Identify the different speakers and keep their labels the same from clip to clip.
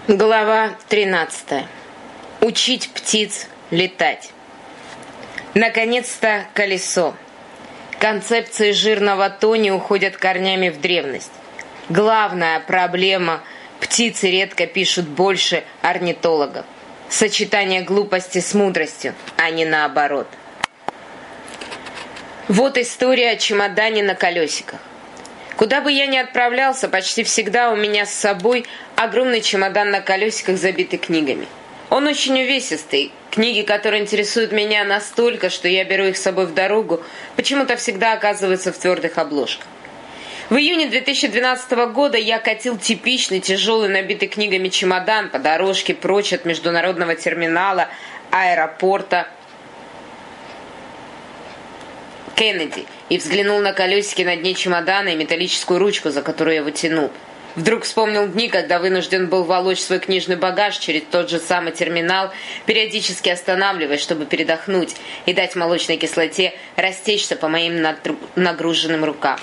Speaker 1: Глава 13. Учить птиц летать. Наконец-то колесо. Концепции жирного Тони уходят корнями в древность. Главная проблема – птицы редко пишут больше орнитологов. Сочетание глупости с мудростью, а не наоборот. Вот история о чемодане на колесиках. Куда бы я ни отправлялся, почти всегда у меня с собой огромный чемодан на колесиках, забитый книгами. Он очень увесистый. Книги, которые интересуют меня настолько, что я беру их с собой в дорогу, почему-то всегда оказываются в твердых обложках. В июне 2012 года я катил типичный, тяжелый, набитый книгами чемодан по дорожке прочь от международного терминала аэропорта Кеннеди и взглянул на колесики на дне чемодана и металлическую ручку, за которую я его тянул. Вдруг вспомнил дни, когда вынужден был волочь свой книжный багаж через тот же самый терминал, периодически останавливаясь, чтобы передохнуть и дать молочной кислоте растечься по моим нагруженным рукам.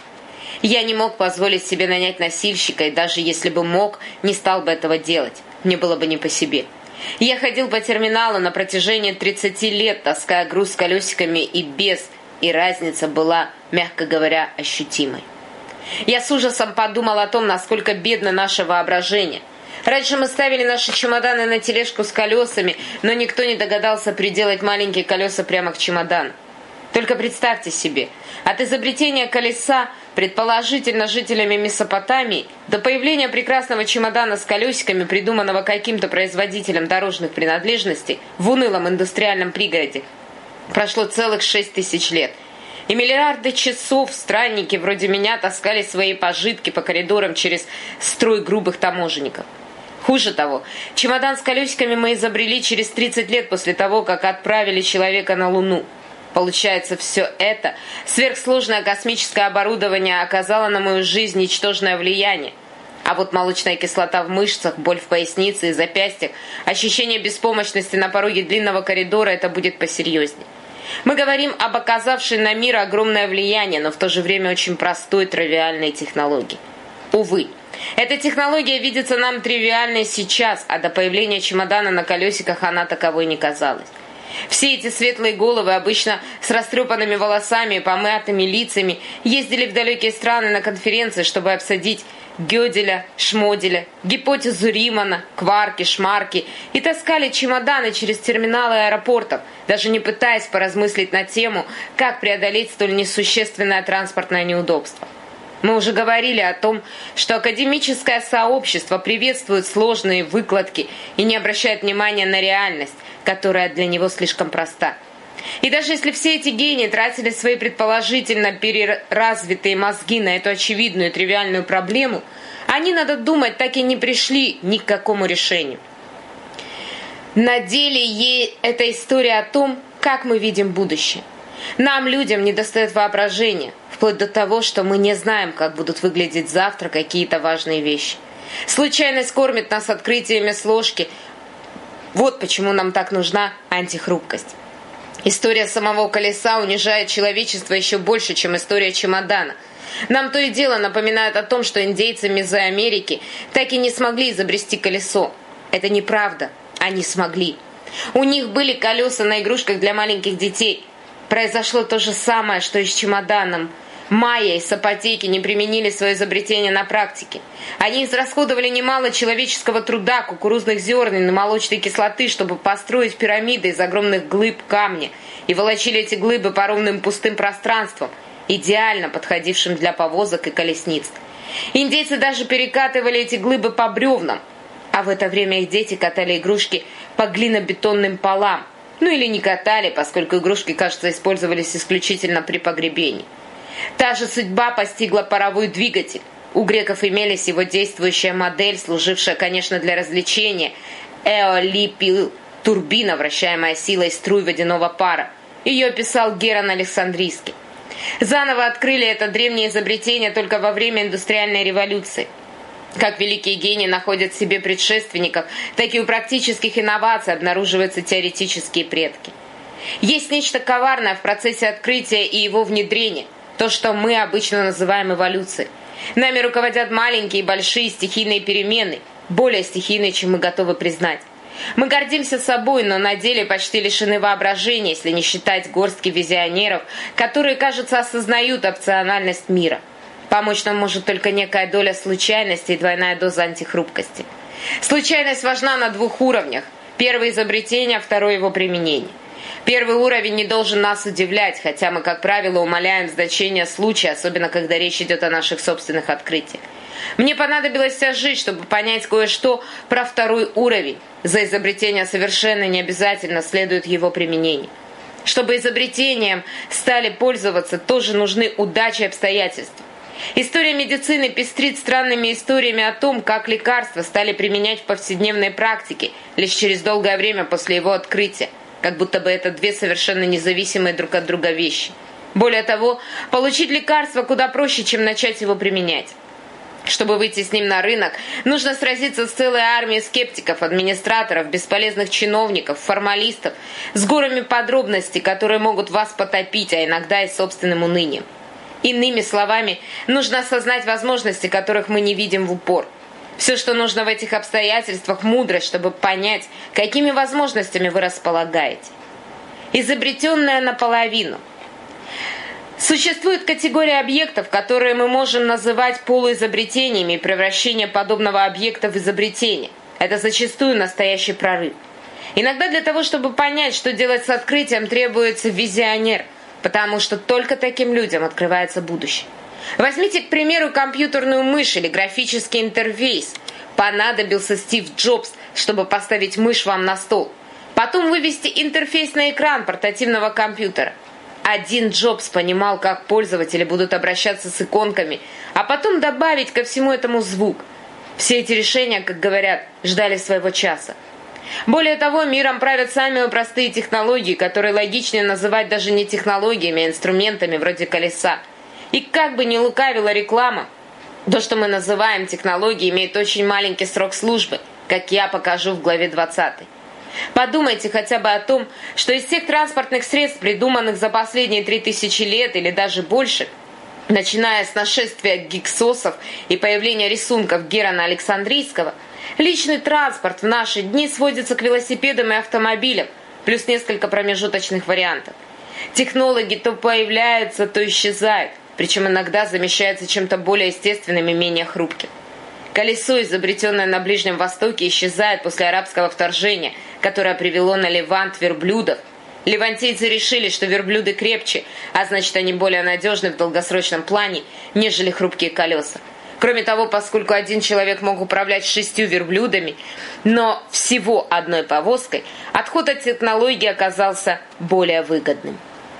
Speaker 1: Я не мог позволить себе нанять носильщика, и даже если бы мог, не стал бы этого делать. Мне было бы не по себе. Я ходил по терминалу на протяжении 30 лет, таская груз с колесиками и без, и разница была, мягко говоря, ощутимой. Я с ужасом подумал о том, насколько бедно наше воображение. Раньше мы ставили наши чемоданы на тележку с колесами, но никто не догадался приделать маленькие колеса прямо к чемодану. Только представьте себе, от изобретения колеса, предположительно жителями Месопотамии, до появления прекрасного чемодана с колесиками, придуманного каким-то производителем дорожных принадлежностей в унылом индустриальном пригороде, прошло целых 6000 лет. И миллиарды часов странники вроде меня таскали свои пожитки по коридорам через строй грубых таможенников. Хуже того, чемодан с колесиками мы изобрели через 30 лет после того, как отправили человека на Луну. Получается, все это сверхсложное космическое оборудование оказало на мою жизнь ничтожное влияние. А вот молочная кислота в мышцах, боль в пояснице и запястьях, ощущение беспомощности на пороге длинного коридора – это будет посерьезнее. Мы говорим об оказавшей на мир огромное влияние, но в то же время очень простой, тривиальной технологии. Увы, эта технология видится нам тривиальной сейчас, а до появления чемодана на колесиках она таковой не казалась. Все эти светлые головы, обычно с растрепанными волосами и помятыми лицами, ездили в далекие страны на конференции, чтобы обсудить Гёделя, Шмоделя, гипотезу Римана, кварки, шмарки и таскали чемоданы через терминалы аэропортов, даже не пытаясь поразмыслить на тему, как преодолеть столь несущественное транспортное неудобство. Мы уже говорили о том, что академическое сообщество приветствует сложные выкладки и не обращает внимания на реальность, которая для него слишком проста. И даже если все эти гении тратили свои предположительно переразвитые мозги на эту очевидную и тривиальную проблему, они, надо думать, так и не пришли ни к какому решению. На деле эта история о том, как мы видим будущее. Нам, людям, недостает воображения, вплоть до того, что мы не знаем, как будут выглядеть завтра какие-то важные вещи. Случайность кормит нас открытиями с ложки. Вот почему нам так нужна антихрупкость. История самого колеса унижает человечество еще больше, чем история чемодана. Нам то и дело напоминает о том, что индейцы Мезоамерики так и не смогли изобрести колесо. Это неправда. Они смогли. У них были колеса на игрушках для маленьких детей. Произошло то же самое, что и с чемоданом. Майя и сапотейки не применили свое изобретение на практике. Они израсходовали немало человеческого труда, кукурузных зерен и молочной кислоты, чтобы построить пирамиды из огромных глыб камня, и волочили эти глыбы по ровным пустым пространствам, идеально подходившим для повозок и колесниц. Индейцы даже перекатывали эти глыбы по бревнам, а в это время их дети катали игрушки по глинобетонным полам. Ну или не катали, поскольку игрушки, кажется, использовались исключительно при погребении. Та же судьба постигла паровой двигатель. У греков имелись его действующая модель, служившая, конечно, для развлечения. Турбина, вращаемая силой струй водяного пара. Ее описал Герон Александрийский. Заново открыли это древнее изобретение только во время индустриальной революции. Как великие гении находят в себе предшественников, так и у практических инноваций обнаруживаются теоретические предки. Есть нечто коварное в процессе открытия и его внедрения. То, что мы обычно называем эволюцией. Нами руководят маленькие и большие стихийные перемены, более стихийные, чем мы готовы признать. Мы гордимся собой, но на деле почти лишены воображения, если не считать горстки визионеров, которые, кажется, осознают опциональность мира. Помочь нам может только некая доля случайности и двойная доза антихрупкости. Случайность важна на двух уровнях. Первое – изобретение, второе – его применение. Первый уровень не должен нас удивлять, хотя мы, как правило, умаляем значение случая, особенно когда речь идет о наших собственных открытиях. Мне понадобилась вся жизнь, чтобы понять кое-что про второй уровень. За изобретение совершенно не обязательно следует его применение. Чтобы изобретением стали пользоваться, тоже нужны удача и обстоятельства. История медицины пестрит странными историями о том, как лекарства стали применять в повседневной практике лишь через долгое время после его открытия, как будто бы это две совершенно независимые друг от друга вещи. Более того, получить лекарство куда проще, чем начать его применять. Чтобы выйти с ним на рынок, нужно сразиться с целой армией скептиков, администраторов, бесполезных чиновников, формалистов, с горами подробностей, которые могут вас потопить, а иногда и собственным унынием. Иными словами, нужно осознать возможности, которых мы не видим в упор. Все, что нужно в этих обстоятельствах, мудрость, чтобы понять, какими возможностями вы располагаете. Изобретенное наполовину. Существует категория объектов, которые мы можем называть полуизобретениями и превращение подобного объекта в изобретение. Это зачастую настоящий прорыв. Иногда для того, чтобы понять, что делать с открытием, требуется визионер, потому что только таким людям открывается будущее. Возьмите, к примеру, компьютерную мышь или графический интерфейс. Понадобился Стив Джобс, чтобы поставить мышь вам на стол. Потом вывести интерфейс на экран портативного компьютера. Один Джобс понимал, как пользователи будут обращаться с иконками, а потом добавить ко всему этому звук. Все эти решения, как говорят, ждали своего часа. Более того, миром правят самые простые технологии, которые логичнее называть даже не технологиями, а инструментами вроде колеса. И как бы ни лукавила реклама, то, что мы называем технологией, имеет очень маленький срок службы, как я покажу в главе 20. Подумайте хотя бы о том, что из всех транспортных средств, придуманных за последние 3000 лет или даже больше, начиная с нашествия гиксосов и появления рисунков Герона Александрийского, личный транспорт в наши дни сводится к велосипедам и автомобилям, плюс несколько промежуточных вариантов. Технологии то появляются, то исчезают, причем иногда замещаются чем-то более естественным и менее хрупким. Колесо, изобретенное на Ближнем Востоке, исчезает после арабского вторжения, которое привело на Левант верблюдов. Левантийцы решили, что верблюды крепче, а значит, они более надежны в долгосрочном плане, нежели хрупкие колеса. Кроме того, поскольку один человек мог управлять 6 верблюдами, но всего одной повозкой, отход от технологии оказался более выгодным.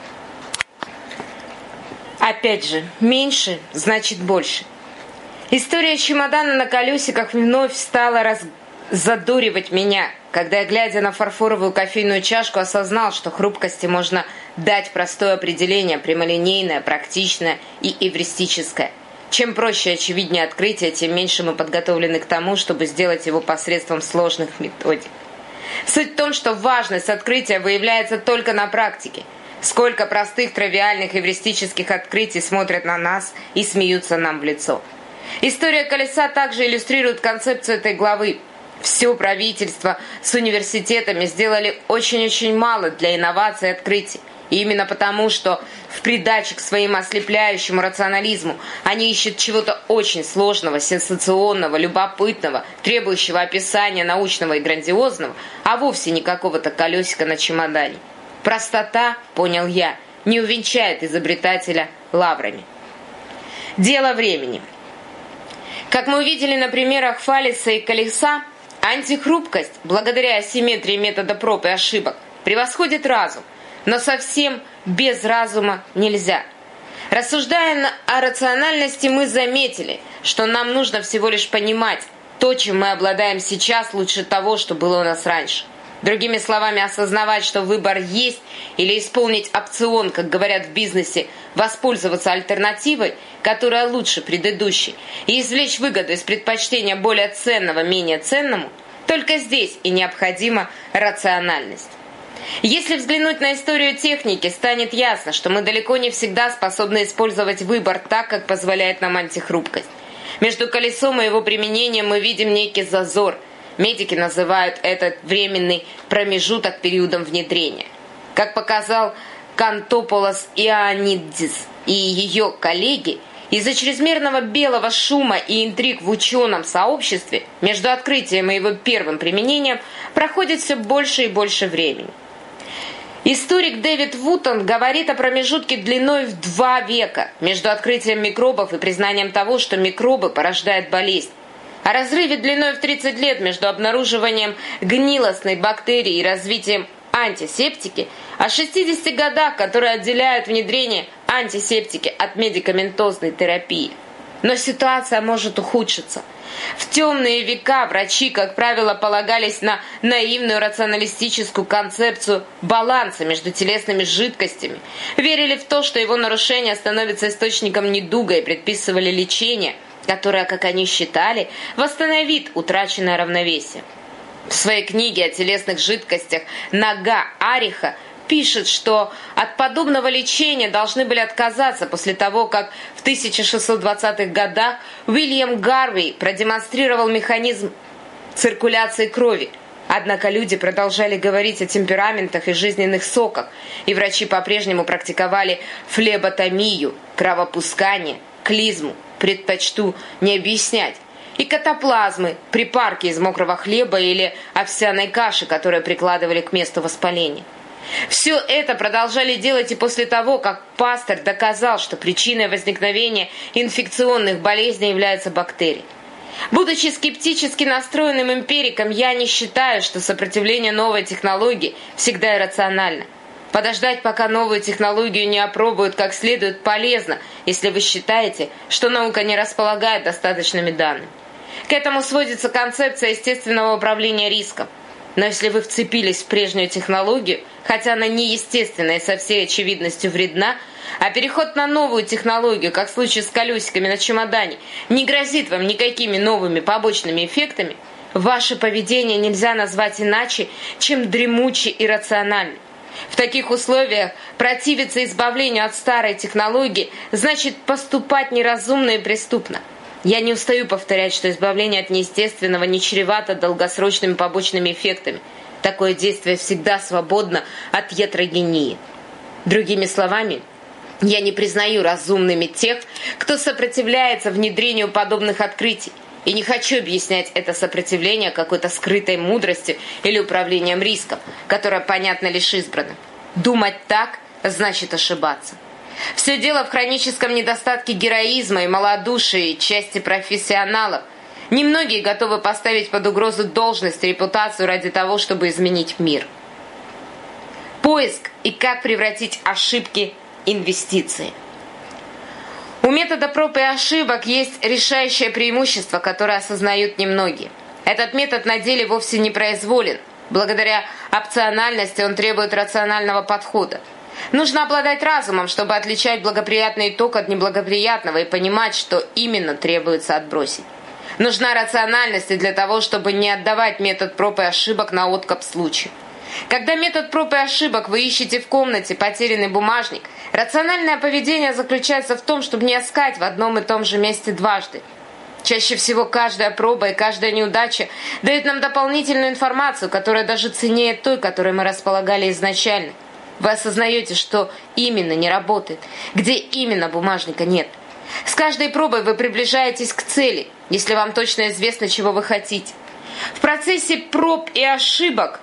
Speaker 1: Опять же, меньше значит больше. История чемодана на колесиках вновь стала задуривать меня, когда я, глядя на фарфоровую кофейную чашку, осознал, что хрупкости можно дать простое определение, прямолинейное, практичное и эвристическое. Чем проще и очевиднее открытие, тем меньше мы подготовлены к тому, чтобы сделать его посредством сложных методик. Суть в том, что важность открытия выявляется только на практике. Сколько простых, тривиальных эвристических открытий смотрят на нас и смеются нам в лицо. История колеса также иллюстрирует концепцию этой главы. Все правительство с университетами сделали очень-очень мало для инноваций и открытий. И именно потому, что в придаче к своему ослепляющему рационализму они ищут чего-то очень сложного, сенсационного, любопытного, требующего описания научного и грандиозного, а вовсе не какого-то колесика на чемодане. Простота, понял я, не увенчает изобретателя лаврами. Дело времени. Как мы увидели на примерах фалиса и колеса, антихрупкость, благодаря асимметрии метода проб и ошибок, превосходит разум, но совсем без разума нельзя. Рассуждая о рациональности, мы заметили, что нам нужно всего лишь понимать, то, чем мы обладаем сейчас, лучше того, что было у нас раньше. Другими словами, осознавать, что выбор есть, или исполнить опцион, как говорят в бизнесе, воспользоваться альтернативой, которая лучше предыдущей, и извлечь выгоду из предпочтения более ценного менее ценному, только здесь и необходима рациональность. Если взглянуть на историю техники, станет ясно, что мы далеко не всегда способны использовать выбор так, как позволяет нам антихрупкость. Между колесом и его применением мы видим некий зазор. Медики называют этот временный промежуток периодом внедрения. Как показал Кантополос Ионидзис и ее коллеги, из-за чрезмерного белого шума и интриг в ученом сообществе между открытием и его первым применением проходит все больше и больше времени. Историк Дэвид Вутон говорит о промежутке длиной в 2 века между открытием микробов и признанием того, что микробы порождают болезнь. О разрыве длиной в 30 лет между обнаруживанием гнилостной бактерии и развитием антисептики, о 60 годах, которые отделяют внедрение антисептики от медикаментозной терапии. Но ситуация может ухудшиться. В темные века врачи, как правило, полагались на наивную рационалистическую концепцию баланса между телесными жидкостями, верили в то, что его нарушение становится источником недуга и предписывали лечение, которое, как они считали, восстановит утраченное равновесие. В своей книге о телесных жидкостях Нага Ариха пишет, что от подобного лечения должны были отказаться после того, как в 1620-х годах Уильям Гарвей продемонстрировал механизм циркуляции крови. Однако люди продолжали говорить о темпераментах и жизненных соках, и врачи по-прежнему практиковали флеботомию, кровопускание, клизму, предпочту не объяснять, и катаплазмы, припарки из мокрого хлеба или овсяной каши, которые прикладывали к месту воспаления. Все это продолжали делать и после того, как Пастер доказал, что причиной возникновения инфекционных болезней являются бактерии. Будучи скептически настроенным эмпириком, я не считаю, что сопротивление новой технологии всегда иррационально. Подождать, пока новую технологию не опробуют как следует, полезно, если вы считаете, что наука не располагает достаточными данными. К этому сводится концепция естественного управления риском. Но если вы вцепились в прежнюю технологию, хотя она неестественна и со всей очевидностью вредна, а переход на новую технологию, как в случае с колесиками на чемодане, не грозит вам никакими новыми побочными эффектами, ваше поведение нельзя назвать иначе, чем дремуче и рационально. В таких условиях противиться избавлению от старой технологии значит поступать неразумно и преступно. Я не устаю повторять, что избавление от неестественного не чревато долгосрочными побочными эффектами. Такое действие всегда свободно от ятрогении. Другими словами, я не признаю разумными тех, кто сопротивляется внедрению подобных открытий, и не хочу объяснять это сопротивление какой-то скрытой мудростью или управлением риском, которое понятно лишь избранным. Думать так значит ошибаться. Все дело в хроническом недостатке героизма и малодушии части профессионалов. Немногие готовы поставить под угрозу должность и репутацию ради того, чтобы изменить мир. Поиск и как превратить ошибки в инвестиции. У метода проб и ошибок есть решающее преимущество, которое осознают немногие. Этот метод на деле вовсе не произволен. Благодаря опциональности он требует рационального подхода. Нужно обладать разумом, чтобы отличать благоприятный итог от неблагоприятного и понимать, что именно требуется отбросить. Нужна рациональность и для того, чтобы не отдавать метод проб и ошибок на откуп случаю. Когда метод проб и ошибок вы ищете в комнате потерянный бумажник, рациональное поведение заключается в том, чтобы не искать в одном и том же месте дважды. Чаще всего каждая проба и каждая неудача дает нам дополнительную информацию, которая даже ценнее той, которой мы располагали изначально. Вы осознаете, что именно не работает, где именно бумажника нет. С каждой пробой вы приближаетесь к цели, если вам точно известно, чего вы хотите. В процессе проб и ошибок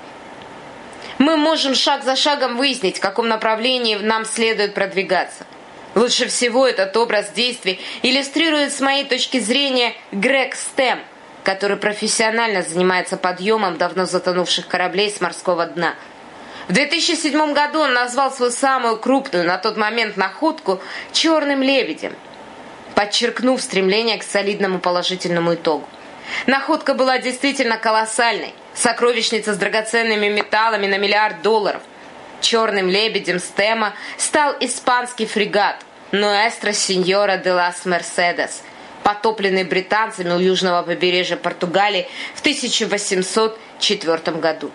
Speaker 1: мы можем шаг за шагом выяснить, в каком направлении нам следует продвигаться. Лучше всего этот образ действий иллюстрирует с моей точки зрения Грег Стэм, который профессионально занимается подъемом давно затонувших кораблей с морского дна. В 2007 году он назвал свою самую крупную на тот момент находку «черным лебедем», подчеркнув стремление к солидному положительному итогу. Находка была действительно колоссальной, сокровищница с драгоценными металлами на $1 миллиард. Черным лебедем Стэма стал испанский фрегат «Нуэстра Синьора де лас Мерседес», потопленный британцами у южного побережья Португалии в 1804 году.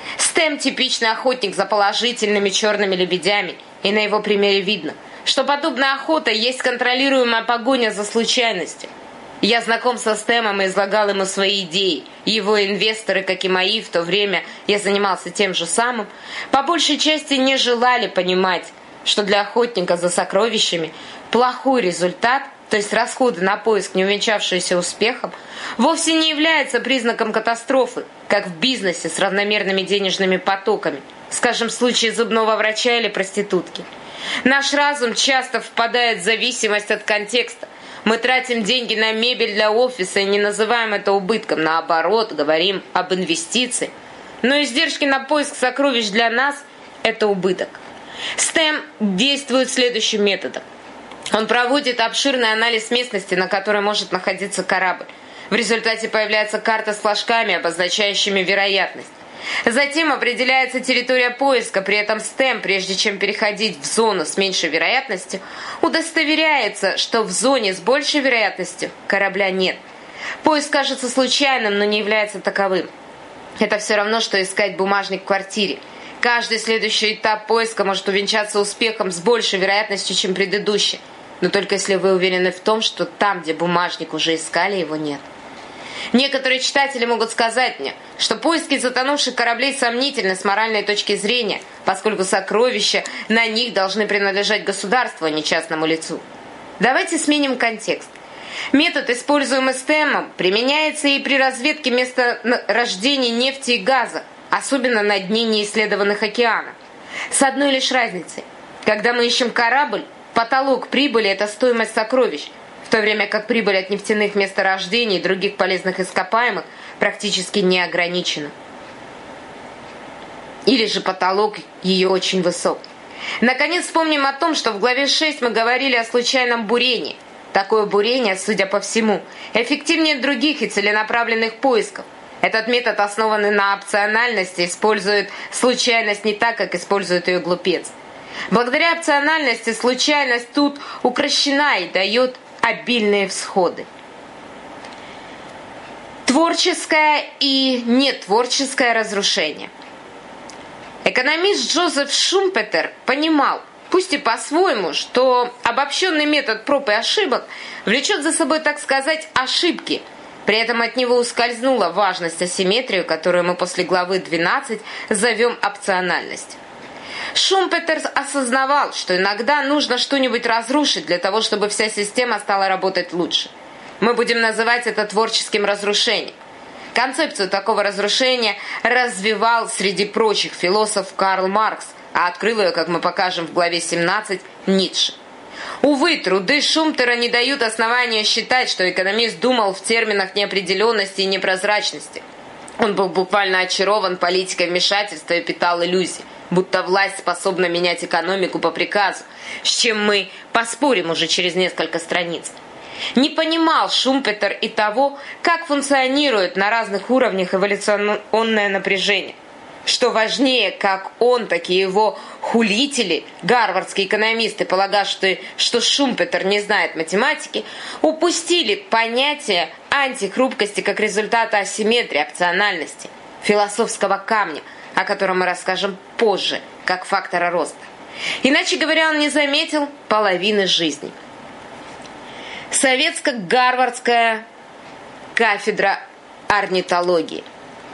Speaker 1: STEM – типичный охотник за положительными черными лебедями, и на его примере видно, что подобная охота есть контролируемая погоня за случайностью. Я знаком со STEM и излагал ему свои идеи. Его инвесторы, как и мои, в то время я занимался тем же самым, по большей части не желали понимать, что для охотника за сокровищами плохой результат, то есть расходы на поиск, не увенчавшиеся успехом, вовсе не является признаком катастрофы, как в бизнесе с равномерными денежными потоками, скажем, в случае зубного врача или проститутки. Наш разум часто впадает в зависимость от контекста. Мы тратим деньги на мебель для офиса и не называем это убытком. Наоборот, говорим об инвестиции. Но издержки на поиск сокровищ для нас – это убыток. STEM действует следующим методом. Он проводит обширный анализ местности, на которой может находиться корабль. В результате появляется карта с флажками, обозначающими вероятность. Затем определяется территория поиска, при этом STEM, прежде чем переходить в зону с меньшей вероятностью, удостоверяется, что в зоне с большей вероятностью корабля нет. Поиск кажется случайным, но не является таковым. Это все равно, что искать бумажник в квартире. Каждый следующий этап поиска может увенчаться успехом с большей вероятностью, чем предыдущий. Но только если вы уверены в том, что там, где бумажник уже искали, его нет. Некоторые читатели могут сказать мне, что поиски затонувших кораблей сомнительны с моральной точки зрения, поскольку сокровища на них должны принадлежать государству, а не частному лицу. Давайте сменим контекст. Метод, используемый STEM, применяется и при разведке месторождений нефти и газа, особенно на дне неисследованных океанов. С одной лишь разницей. Когда мы ищем корабль, потолок прибыли – это стоимость сокровищ, в то время как прибыль от нефтяных месторождений и других полезных ископаемых практически не ограничена. Или же потолок ее очень высок. Наконец, вспомним о том, что в главе 6 мы говорили о случайном бурении. Такое бурение, судя по всему, эффективнее других и целенаправленных поисков. Этот метод, основанный на опциональности, использует случайность не так, как использует ее глупец. Благодаря опциональности случайность тут укращена и дает обильные всходы. Творческое и нетворческое разрушение. Экономист Джозеф Шумпетер понимал, пусть и по-своему, что обобщенный метод проб и ошибок влечет за собой, так сказать, ошибки. При этом от него ускользнула важность асимметрии, которую мы после главы 12 зовем опциональность. Шумпетер осознавал, что иногда нужно что-нибудь разрушить для того, чтобы вся система стала работать лучше. Мы будем называть это творческим разрушением. Концепцию такого разрушения развивал среди прочих философ Карл Маркс, а открыл ее, как мы покажем в главе 17, Ницше. Увы, труды Шумпетера не дают основания считать, что экономист думал в терминах неопределенности и непрозрачности. Он был буквально очарован политикой вмешательства и питал иллюзии, будто власть способна менять экономику по приказу, с чем мы поспорим уже через несколько страниц. Не понимал Шумпетер и того, как функционирует на разных уровнях эволюционное напряжение. Что важнее, как он, так и его хулители, гарвардские экономисты, полагавшие, что Шумпетер не знает математики, упустили понятие антихрупкости как результата асимметрии, опциональности, философского камня, о котором мы расскажем позже, как фактора роста. Иначе говоря, он не заметил половины жизни. Советско-гарвардская кафедра орнитологии.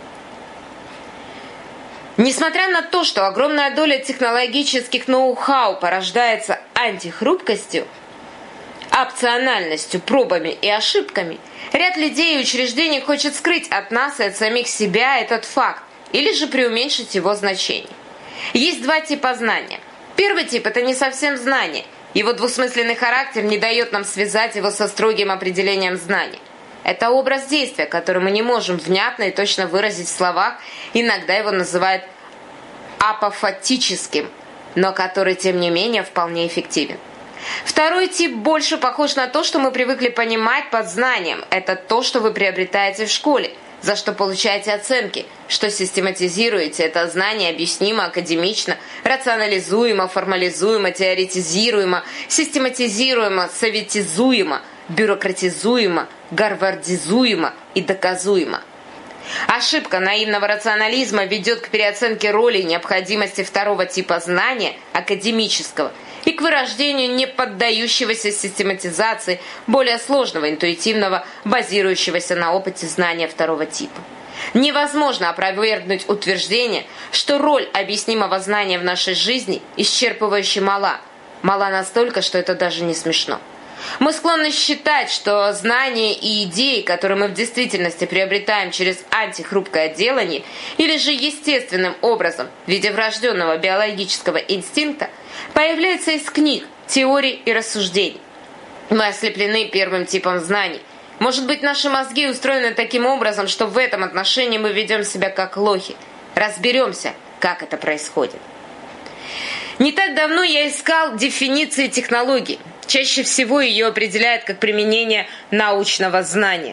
Speaker 1: Несмотря на то, что огромная доля технологических ноу-хау порождается антихрупкостью, опциональностью, пробами и ошибками, ряд людей и учреждений хочет скрыть от нас и от самих себя этот факт, или же преуменьшить его значение. Есть два типа знания. Первый тип – это не совсем знание. Его двусмысленный характер не дает нам связать его со строгим определением знания. Это образ действия, который мы не можем внятно и точно выразить в словах, иногда его называют апофатическим, но который, тем не менее, вполне эффективен. Второй тип больше похож на то, что мы привыкли понимать под знанием. Это то, что вы приобретаете в школе, за что получаете оценки, что систематизируете. Это знание объяснимо, академично, рационализуемо, формализуемо, теоретизируемо, систематизируемо, советизуемо, бюрократизуемо, гарвардизуемо и доказуемо. Ошибка наивного рационализма ведет к переоценке роли и необходимости второго типа знания, академического, и к вырождению не поддающегося систематизации, более сложного, интуитивного, базирующегося на опыте знания второго типа. Невозможно опровергнуть утверждение, что роль объяснимого знания в нашей жизни исчерпывающе мала. Мала настолько, что это даже не смешно. Мы склонны считать, что знания и идеи, которые мы в действительности приобретаем через антихрупкое отделание или же естественным образом в виде врожденного биологического инстинкта, появляются из книг, теорий и рассуждений. Мы ослеплены первым типом знаний. Может быть, наши мозги устроены таким образом, что в этом отношении мы ведем себя как лохи. Разберемся, как это происходит. Не так давно я искал дефиниции технологий. Чаще всего ее определяют как применение научного знания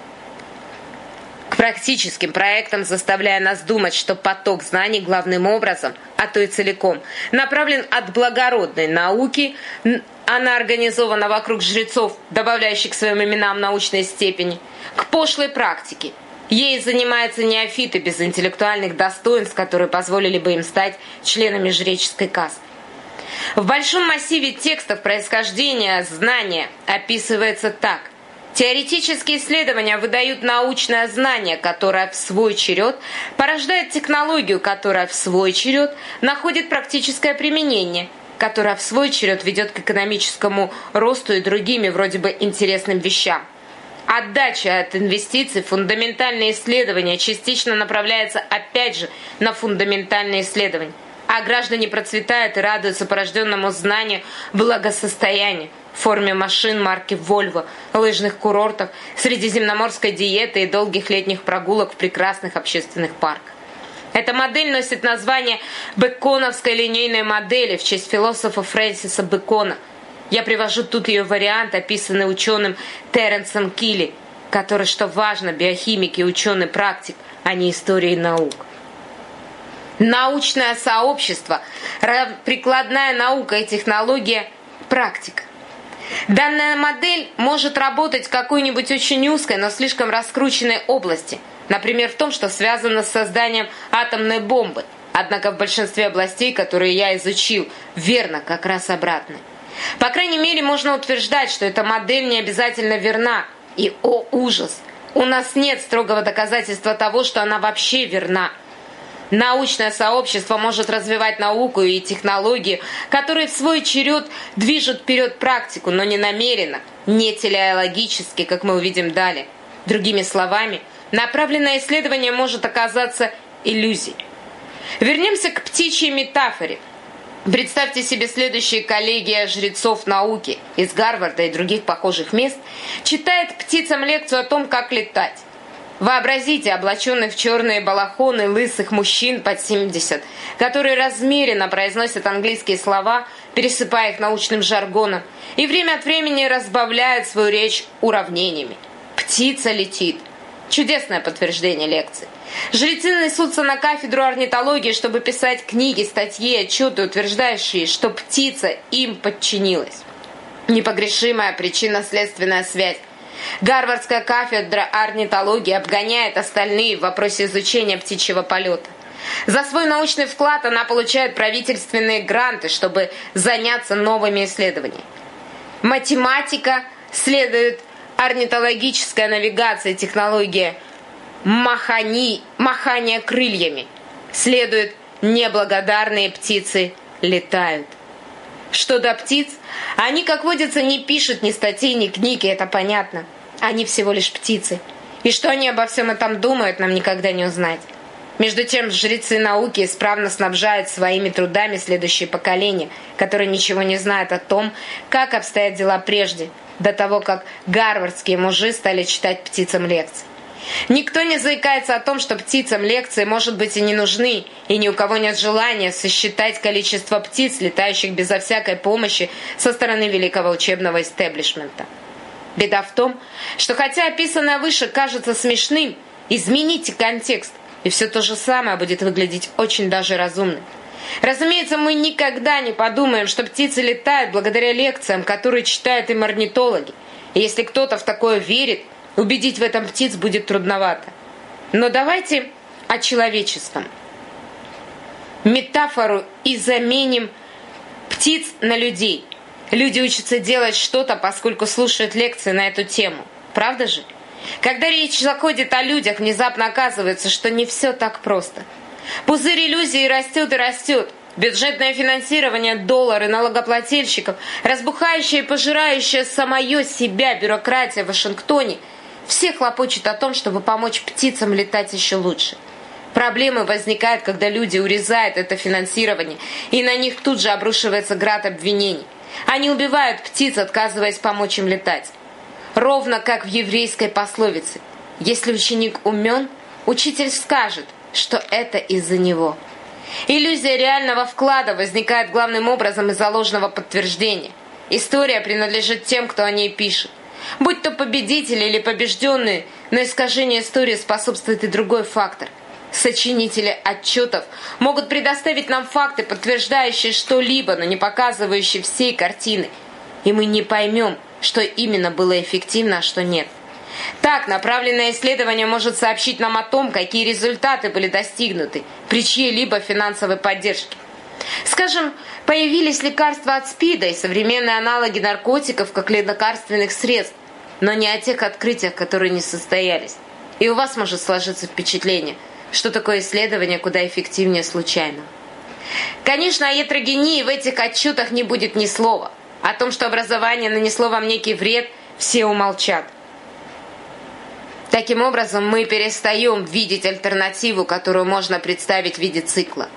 Speaker 1: к практическим проектам, заставляя нас думать, что поток знаний главным образом, а то и целиком, направлен от благородной науки, она организована вокруг жрецов, добавляющих к своим именам научные степени, к пошлой практике. Ей занимаются неофиты без интеллектуальных достоинств, которые позволили бы им стать членами жреческой касты. В большом массиве текстов происхождения знания описывается так. Теоретические исследования выдают научное знание, которое в свой черед порождает технологию, которая в свой черед находит практическое применение, которая в свой черед ведет к экономическому росту и другими вроде бы интересным вещам. Отдача от инвестиций в фундаментальные исследования частично направляется опять же на фундаментальные исследования. А граждане процветают и радуются порожденному знанию благосостояния в форме машин марки Volvo, лыжных курортов, средиземноморской диеты и долгих летних прогулок в прекрасных общественных парках. Эта модель носит название бэконовской линейной модели в честь философа Фрэнсиса Бэкона. Я привожу тут ее вариант, описанный ученым Теренсом Килли, который, что важно, биохимик и ученый-практик, а не истории наук. Научное сообщество, прикладная наука и технология, практика. Данная модель может работать в какой-нибудь очень узкой, но слишком раскрученной области, например, в том, что связано с созданием атомной бомбы. Однако в большинстве областей, которые я изучил, верно как раз обратное. По крайней мере, можно утверждать, что эта модель не обязательно верна. И, о ужас, у нас нет строгого доказательства того, что она вообще верна. Научное сообщество может развивать науку и технологии, которые в свой черед движут вперед практику, но не намеренно, не телеологически, как мы увидим далее. Другими словами, направленное исследование может оказаться иллюзией. Вернемся к птичьей метафоре. Представьте себе, следующая коллегия жрецов науки из Гарварда и других похожих мест читает птицам лекцию о том, как летать. Вообразите облаченных в черные балахоны лысых мужчин под 70, которые размеренно произносят английские слова, пересыпая их научным жаргоном, и время от времени разбавляют свою речь уравнениями. Птица летит. Чудесное подтверждение лекции. Жрецы несутся на кафедру орнитологии, чтобы писать книги, статьи, отчеты, утверждающие, что птица им подчинилась. Непогрешимая причинно-следственная связь. Гарвардская кафедра орнитологии обгоняет остальные в вопросе изучения птичьего полета. За свой научный вклад она получает правительственные гранты, чтобы заняться новыми исследованиями. Математика следует орнитологическая навигация, технология махания крыльями. Следует неблагодарные птицы летают. Что до птиц, они, как водится, не пишут ни статей, ни книги, это понятно. Они всего лишь птицы. И что они обо всем этом думают, нам никогда не узнать. Между тем, жрецы науки исправно снабжают своими трудами следующее поколение, которое ничего не знает о том, как обстоят дела прежде, до того, как гарвардские мужи стали читать птицам лекции. Никто не заикается о том, что птицам лекции, может быть, и не нужны, и ни у кого нет желания сосчитать количество птиц, летающих безо всякой помощи со стороны великого учебного истеблишмента. Беда в том, что хотя описанное выше кажется смешным, измените контекст, и все то же самое будет выглядеть очень даже разумно. Разумеется, мы никогда не подумаем, что птицы летают благодаря лекциям, которые читают им орнитологи. И если кто-то в такое верит, убедить в этом птиц будет трудновато. Но давайте о человеческом. Метафору и заменим птиц на людей. Люди учатся делать что-то, поскольку слушают лекции на эту тему. Правда же? Когда речь заходит о людях, внезапно оказывается, что не все так просто. Пузырь иллюзий растет и растет. Бюджетное финансирование, доллары, налогоплательщиков, разбухающая и пожирающая самое себя бюрократия в Вашингтоне – все хлопочут о том, чтобы помочь птицам летать еще лучше. Проблемы возникают, когда люди урезают это финансирование, и на них тут же обрушивается град обвинений. Они убивают птиц, отказываясь помочь им летать. Ровно как в еврейской пословице: «Если ученик умен, учитель скажет, что это из-за него». Иллюзия реального вклада возникает главным образом из-за ложного подтверждения. История принадлежит тем, кто о ней пишет. Будь то победители или побежденные, но искажению истории способствует и другой фактор. Сочинители отчетов могут предоставить нам факты, подтверждающие что-либо, но не показывающие всей картины. И мы не поймем, что именно было эффективно, а что нет. Так, направленное исследование может сообщить нам о том, какие результаты были достигнуты при чьей-либо финансовой поддержке. Скажем, появились лекарства от СПИДа и современные аналоги наркотиков как лекарственных средств, но не о тех открытиях, которые не состоялись. И у вас может сложиться впечатление, что такое исследование куда эффективнее случайного. Конечно, о ятрогении в этих отчетах не будет ни слова. О том, что образование нанесло вам некий вред, все умолчат. Таким образом, мы перестаем видеть альтернативу, которую можно представить в виде цикла.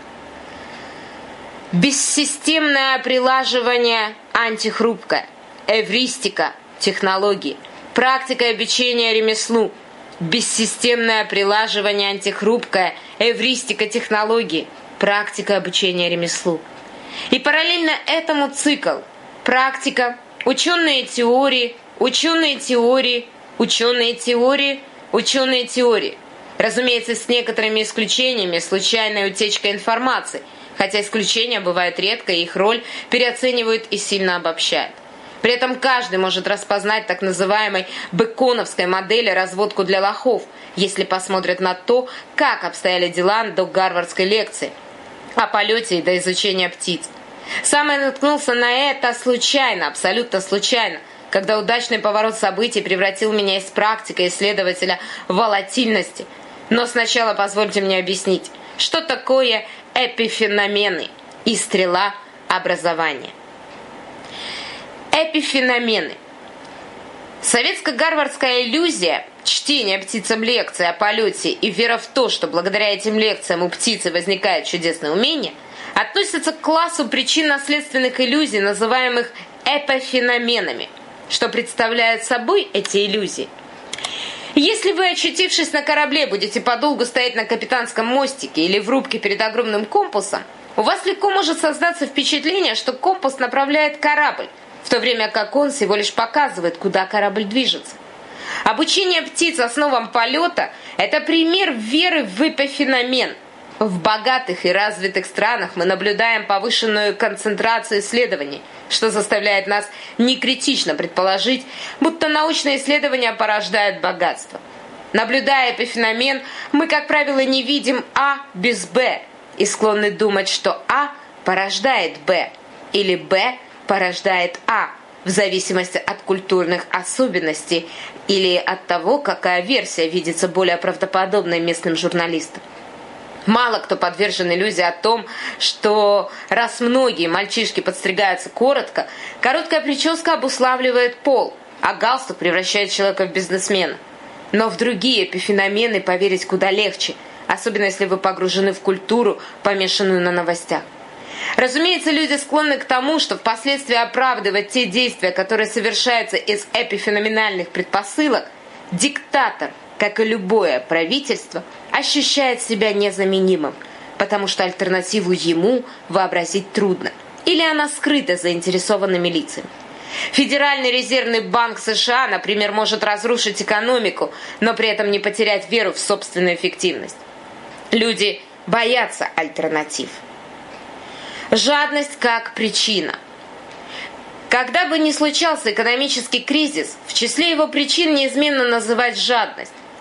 Speaker 1: Бессистемное прилаживание антихрупкое, эвристика, технологии, практика обучения ремеслу, бессистемное прилаживание антихрупкое, эвристика, технологии, практика обучения ремеслу. И параллельно этому цикл, практика, ученые теории, ученые теории, ученые теории, ученые теории. Разумеется, с некоторыми исключениями, случайная утечка информации, хотя исключения бывают редко, и их роль переоценивают и сильно обобщают. При этом каждый может распознать так называемой бэконовской модели разводку для лохов, если посмотрит на то, как обстояли дела до гарвардской лекции о полете и до изучения птиц. Сам я наткнулся на это случайно, абсолютно случайно, когда удачный поворот событий превратил меня из практика исследователя волатильности. Но сначала позвольте мне объяснить, что такое эпифеномены и стрела образования. Эпифеномены. Советско-гарвардская иллюзия, чтение птицам лекций о полете и вера в то, что благодаря этим лекциям у птицы возникает чудесное умение, относится к классу причинно-следственных иллюзий, называемых эпифеноменами. Что представляют собой эти иллюзии? Если вы, очутившись на корабле, будете подолгу стоять на капитанском мостике или в рубке перед огромным компасом, у вас легко может создаться впечатление, что компас направляет корабль, в то время как он всего лишь показывает, куда корабль движется. Обучение птиц основам полета – это пример веры в эпифеномен. В богатых и развитых странах мы наблюдаем повышенную концентрацию исследований, что заставляет нас некритично предположить, будто научные исследования порождают богатство. Наблюдая эпифеномен, мы, как правило, не видим А без Б и склонны думать, что А порождает Б или Б порождает А, в зависимости от культурных особенностей или от того, какая версия видится более правдоподобной местным журналистам. Мало кто подвержен иллюзии о том, что раз многие мальчишки подстригаются коротко, короткая прическа обуславливает пол, а галстук превращает человека в бизнесмена. Но в другие эпифеномены поверить куда легче, особенно если вы погружены в культуру, помешанную на новостях. Разумеется, люди склонны к тому, что впоследствии оправдывать те действия, которые совершаются из эпифеноменальных предпосылок. Диктатор, как и любое правительство, ощущает себя незаменимым, потому что альтернативу ему вообразить трудно, или она скрыта заинтересованными лицами. Федеральный резервный банк США, например, может разрушить экономику, но при этом не потерять веру в собственную эффективность. Люди боятся альтернатив. Жадность как причина. Когда бы ни случался экономический кризис, в числе его причин неизменно называть жадность.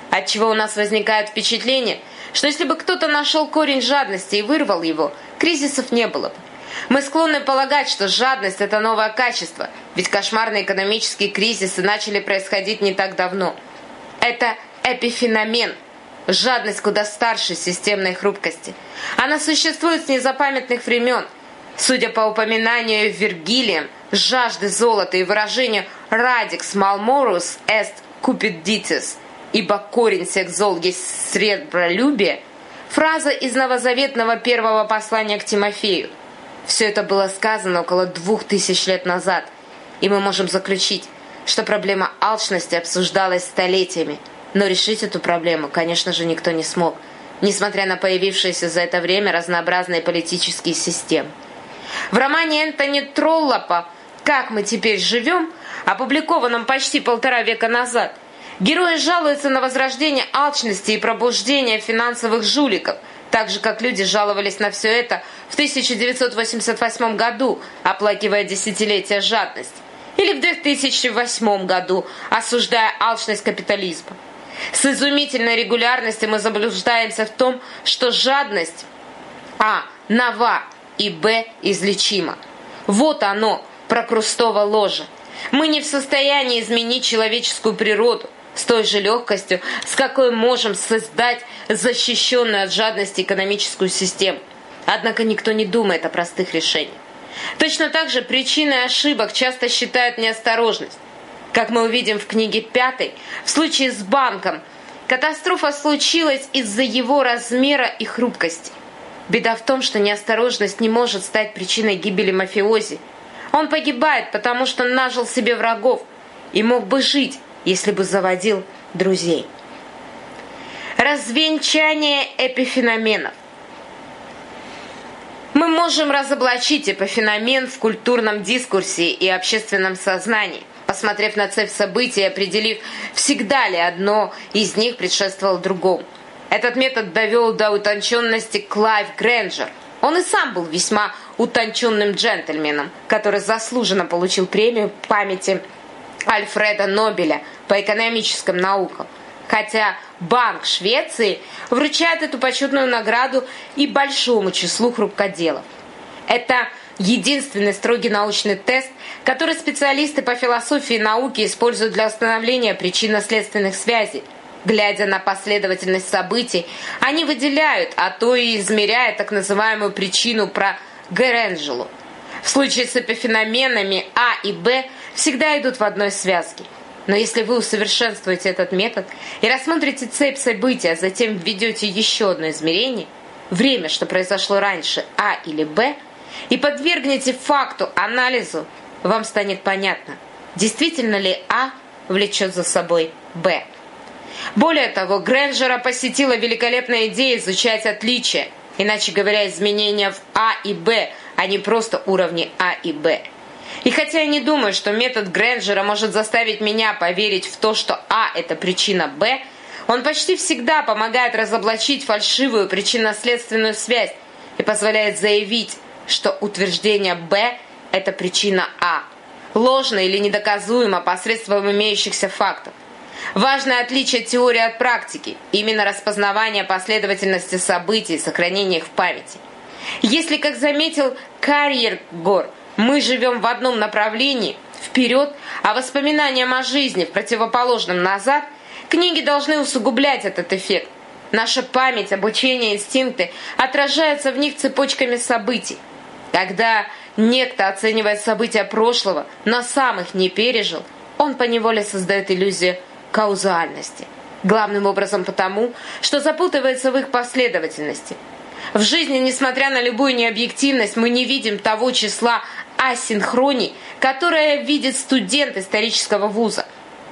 Speaker 1: Отчего у нас возникает впечатление, что если бы кто-то нашел корень жадности и вырвал его, кризисов не было бы. Мы склонны полагать, что жадность – это новое качество, ведь кошмарные экономические кризисы начали происходить не так давно. Это эпифеномен. Жадность куда старше системной хрупкости. Она существует с незапамятных времен. Судя по упоминанию Вергилием, жажды золота и выражению «radix malmorus est cupiditas», ибо корень всех зол есть сребролюбие, фраза из новозаветного первого послания к Тимофею. Все это было сказано около 2000 лет назад, и мы можем заключить, что проблема алчности обсуждалась столетиями, но решить эту проблему, конечно же, никто не смог, несмотря на появившиеся за это время разнообразные политические системы. В романе Энтони Троллопа «Как мы теперь живем», опубликованном почти 1,5 века назад, герои жалуются на возрождение алчности и пробуждение финансовых жуликов, так же, как люди жаловались на все это в 1988 году, оплакивая десятилетия жадности, или в 2008 году, осуждая алчность капитализма. С изумительной регулярностью мы заблуждаемся в том, что жадность нова и излечима. Вот оно, прокрустово ложе. Мы не в состоянии изменить человеческую природу с той же легкостью, с какой можем создать защищенную от жадности экономическую систему. Однако никто не думает о простых решениях. Точно так же причиной ошибок часто считают неосторожность. Как мы увидим в книге 5, в случае с банком, катастрофа случилась из-за его размера и хрупкости. Беда в том, что неосторожность не может стать причиной гибели мафиози. Он погибает, потому что нажил себе врагов и мог бы жить, если бы заводил друзей. Развенчание эпифеноменов. Мы можем разоблачить эпифеномен в культурном дискурсе и общественном сознании, посмотрев на цепь событий и определив, всегда ли одно из них предшествовало другому. Этот метод довел до утонченности Клайв Грэнджер. Он и сам был весьма утонченным джентльменом, который заслуженно получил премию памяти Альфреда Нобеля по экономическим наукам. Хотя Банк Швеции вручает эту почетную награду и большому числу хрупкоделов. Это единственный строгий научный тест, который специалисты по философии и науке используют для установления причинно-следственных связей. Глядя на последовательность событий, они выделяют, а то и измеряют так называемую причину про Грэнджелу. В случае с эпифеноменами А и Б всегда идут в одной связке. Но если вы усовершенствуете этот метод и рассмотрите цепь событий, а затем введете еще одно измерение, время, что произошло раньше, А или Б, и подвергнете факту анализу, вам станет понятно, действительно ли А влечет за собой Б. Более того, Грэнджера посетила великолепная идея изучать отличия, иначе говоря, изменения в А и Б, а не просто уровни А и Б. И хотя я не думаю, что метод Грэнджера может заставить меня поверить в то, что А – это причина Б, он почти всегда помогает разоблачить фальшивую причинно-следственную связь и позволяет заявить, что утверждение Б – это причина А, ложно или недоказуемо посредством имеющихся фактов. Важное отличие теории от практики – именно распознавание последовательности событий и сохранение их в памяти. Если, как заметил Карьергор, мы живем в одном направлении, вперед, а воспоминаниям о жизни в противоположном назад, книги должны усугублять этот эффект. Наша память, обучение, инстинкты отражаются в них цепочками событий. Когда некто оценивает события прошлого, но сам их не пережил, он поневоле создает иллюзию каузальности. Главным образом потому, что запутывается в их последовательности. В жизни, несмотря на любую необъективность, мы не видим того числа асинхроний, которое видит студент исторического вуза.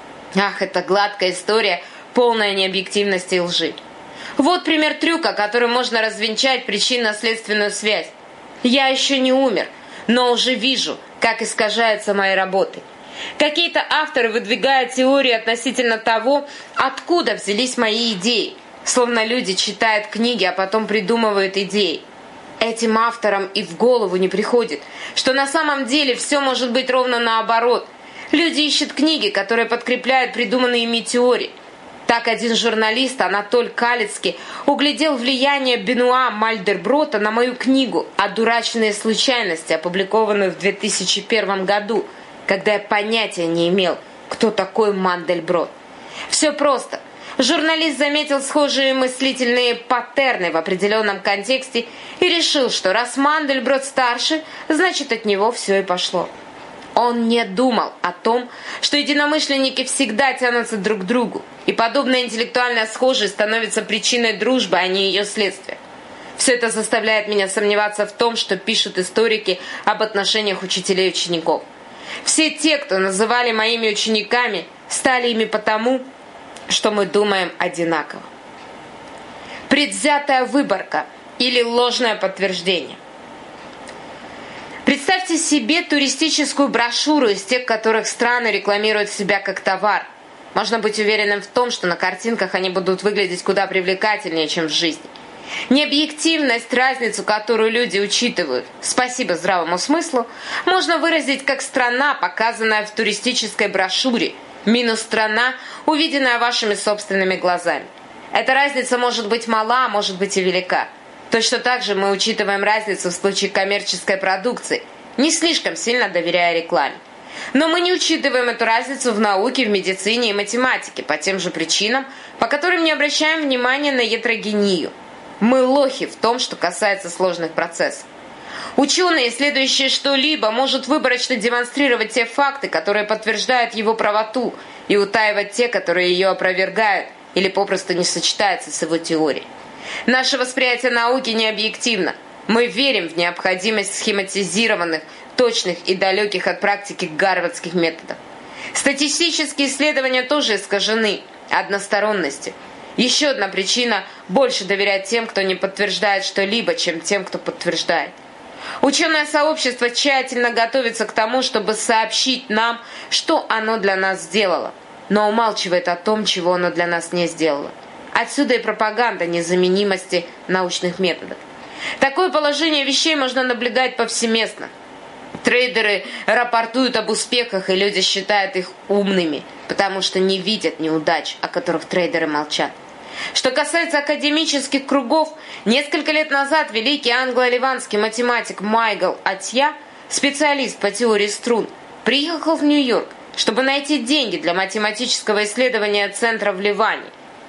Speaker 1: Ах, это гладкая история, полная необъективности и лжи. Вот пример трюка, которым можно развенчать причинно-следственную связь. Я еще не умер, но уже вижу, как искажаются мои работы. Какие-то авторы выдвигают теории относительно того, откуда взялись мои идеи, словно люди читают книги, а потом придумывают идеи. Этим авторам и в голову не приходит, что на самом деле все может быть ровно наоборот. Люди ищут книги, которые подкрепляют придуманные ими теории. Так один журналист, Анатоль Калицкий, углядел влияние Бенуа Мальдерброта на мою книгу «Одураченные случайности», опубликованную в 2001 году, когда я понятия не имел, кто такой Мандельброт. Все просто. Журналист заметил схожие мыслительные паттерны в определенном контексте и решил, что раз Мандельброт старше, значит от него все и пошло. Он не думал о том, что единомышленники всегда тянутся друг к другу, и подобная интеллектуальная схожесть становится причиной дружбы, а не ее следствием. Все это заставляет меня сомневаться в том, что пишут историки об отношениях учителей и учеников. Все те, кто называли моими учениками, стали ими потому, что мы думаем одинаково. Предвзятая выборка или ложное подтверждение. Представьте себе туристическую брошюру из тех, которых страны рекламируют себя как товар. Можно быть уверенным в том, что на картинках они будут выглядеть куда привлекательнее, чем в жизни. Необъективность, разницу, которую люди учитывают, спасибо здравому смыслу, можно выразить как страна, показанная в туристической брошюре, минус страна, увиденная вашими собственными глазами. Эта разница может быть мала, а может быть и велика. Точно так же мы учитываем разницу в случае коммерческой продукции, не слишком сильно доверяя рекламе. Но мы не учитываем эту разницу в науке, в медицине и математике по тем же причинам, по которым не обращаем внимания на гетерогению. Мы лохи в том, что касается сложных процессов. Ученый, исследующий что-либо, может выборочно демонстрировать те факты, которые подтверждают его правоту, и утаивать те, которые ее опровергают или попросту не сочетаются с его теорией. Наше восприятие науки не объективно. Мы верим в необходимость схематизированных, точных и далеких от практики гарвардских методов. Статистические исследования тоже искажены односторонностью. Еще одна причина – больше доверять тем, кто не подтверждает что-либо, чем тем, кто подтверждает. Ученое сообщество тщательно готовится к тому, чтобы сообщить нам, что оно для нас сделало, но умалчивает о том, чего оно для нас не сделало. Отсюда и пропаганда незаменимости научных методов. Такое положение вещей можно наблюдать повсеместно. Трейдеры рапортуют об успехах, и люди считают их умными, потому что не видят неудач, о которых трейдеры молчат. Что касается академических кругов, несколько лет назад великий англо-ливанский математик Майкл Атья, специалист по теории струн, приехал в Нью-Йорк, чтобы найти деньги для математического исследования центра в Ливане.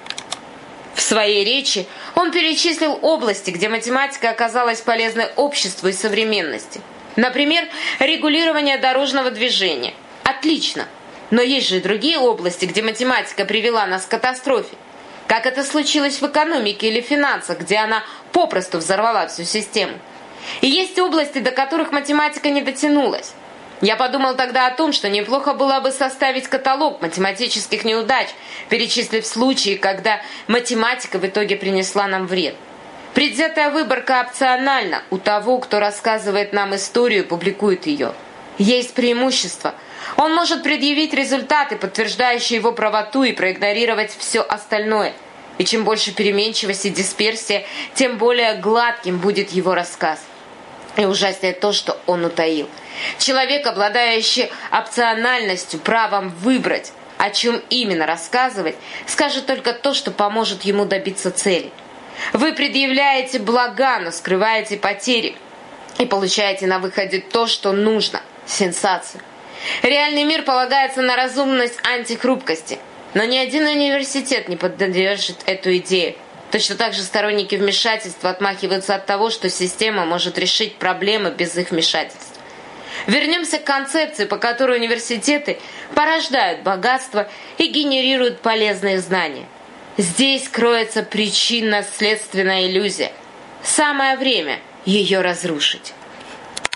Speaker 1: В своей речи он перечислил области, где математика оказалась полезной обществу и современности. Например, регулирование дорожного движения. Отлично. Но есть же и другие области, где математика привела нас к катастрофе. Как это случилось в экономике или финансах, где она попросту взорвала всю систему. И есть области, до которых математика не дотянулась. Я подумал тогда о том, что неплохо было бы составить каталог математических неудач, перечислив случаи, когда математика в итоге принесла нам вред. Предвзятая выборка опциональна у того, кто рассказывает нам историю и публикует ее. Есть преимущество. Он может предъявить результаты, подтверждающие его правоту, и проигнорировать все остальное. И чем больше переменчивость и дисперсия, тем более гладким будет его рассказ. И ужаснее то, что он утаил. Человек, обладающий опциональностью, правом выбрать, о чем именно рассказывать, скажет только то, что поможет ему добиться цели. Вы предъявляете блага, но скрываете потери. И получаете на выходе то, что нужно – сенсацию. Реальный мир полагается на разумность антихрупкости. Но ни один университет не поддержит эту идею. Точно так же сторонники вмешательства отмахиваются от того, что система может решить проблемы без их вмешательства. Вернемся к концепции, по которой университеты порождают богатство и генерируют полезные знания. Здесь кроется причинно-следственная иллюзия. Самое время ее разрушить.